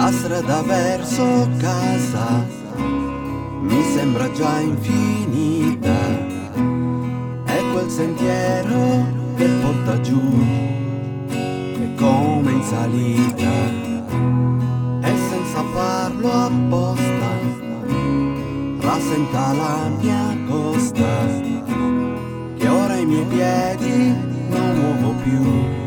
La strada verso casa mi sembra già infinita, è quel sentiero che porta giù, è come in salita, e senza farlo apposta rasenta la mia costa, che ora i miei piedi non muovo più.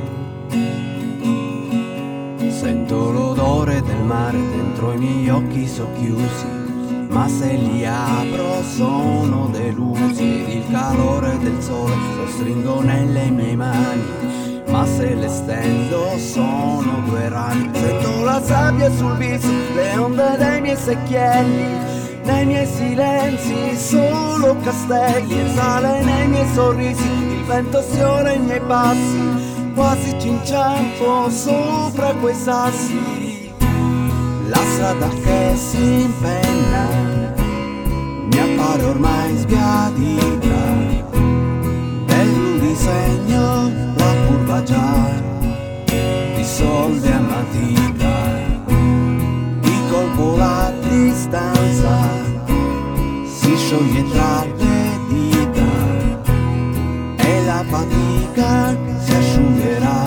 Sento l'odore del mare dentro i miei occhi socchiusi, ma se li apro sono delusi. Il calore del sole lo stringo nelle mie mani, ma se le stendo sono due rani. Sento la sabbia sul viso, le onde dei miei secchielli, nei miei silenzi solo castelli, il sale nei miei sorrisi, il vento sfiora i miei passi, quasi ci inciampo sopra quei sassi. La strada che si impenna mi appare ormai sbiadita, vedo disegno la curva già di soldi a matita, di colpo la distanza si scioglie tra le dita e la fatica si asciugherà.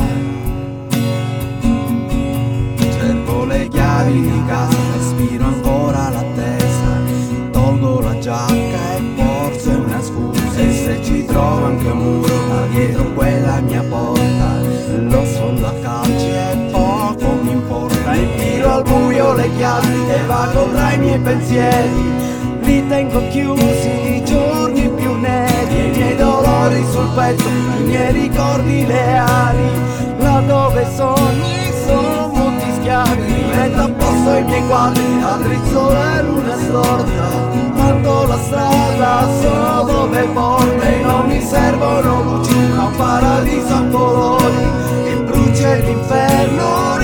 Cerco le chiavi di casa, respiro ancora l'attesa, tolgo la giacca e forse una scusa, e se ci trovo anche un muro da dietro quella mia porta, lo sfondo a calci e poco mi importa. Infilo al buio le chiavi e vago tra i miei pensieri, li tengo chiusi i giorni più neri, i miei dolori sul petto, i miei ricordi leali, laddove sogni sono molti schiavi. Rimetto a posto i miei quadri, addrizzo la luna storta, tanto la strada so dove porta e non mi servono luci, ma un paradiso a colori che brucia l'inferno.